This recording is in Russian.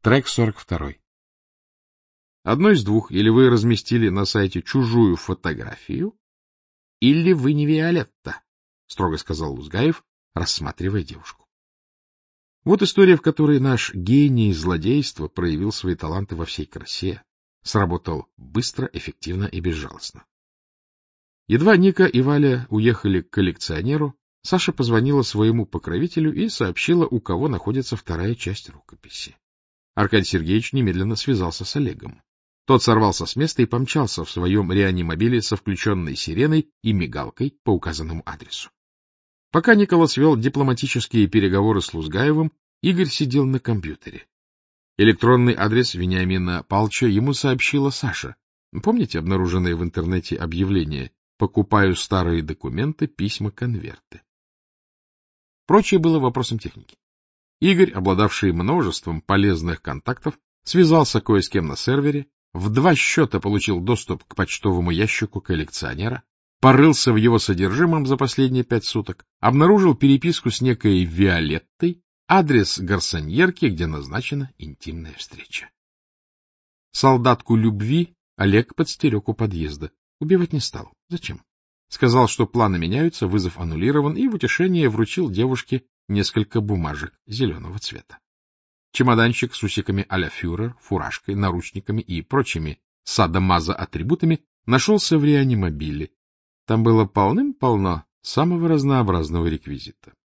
Трек 42. Одно из двух: или вы разместили на сайте чужую фотографию, или вы не Виолетта, — строго сказал Лузгаев, рассматривая девушку. Вот история, в которой наш гений злодейства проявил свои таланты во всей красе, сработал быстро, эффективно и безжалостно. Едва Ника и Валя уехали к коллекционеру, Саша позвонила своему покровителю и сообщила, у кого находится вторая часть рукописи. Аркадий Сергеевич немедленно связался с Олегом. Тот сорвался с места и помчался в своем реанимобиле со включенной сиреной и мигалкой по указанному адресу. Пока Николас вел дипломатические переговоры с Лузгаевым, Игорь сидел на компьютере. Электронный адрес Вениамина Павловича ему сообщила Саша. Помните обнаруженное в интернете объявление «Покупаю старые документы, письма, конверты»? Прочее было вопросом техники. Игорь, обладавший множеством полезных контактов, связался кое с кем на сервере, в 2 счета получил доступ к почтовому ящику коллекционера, порылся в его содержимом за последние 5 суток, обнаружил переписку с некой Виолеттой, адрес гарсоньерки, где назначена интимная встреча. Солдатку любви Олег подстерег у подъезда. Убивать не стал. Зачем? Сказал, что планы меняются, вызов аннулирован, и в утешение вручил девушке несколько бумажек зеленого цвета. Чемоданчик с усиками а-ля фюрер, фуражкой, наручниками и прочими садомазо-атрибутами нашелся в реанимобиле. Там было полным-полно самого разнообразного реквизита.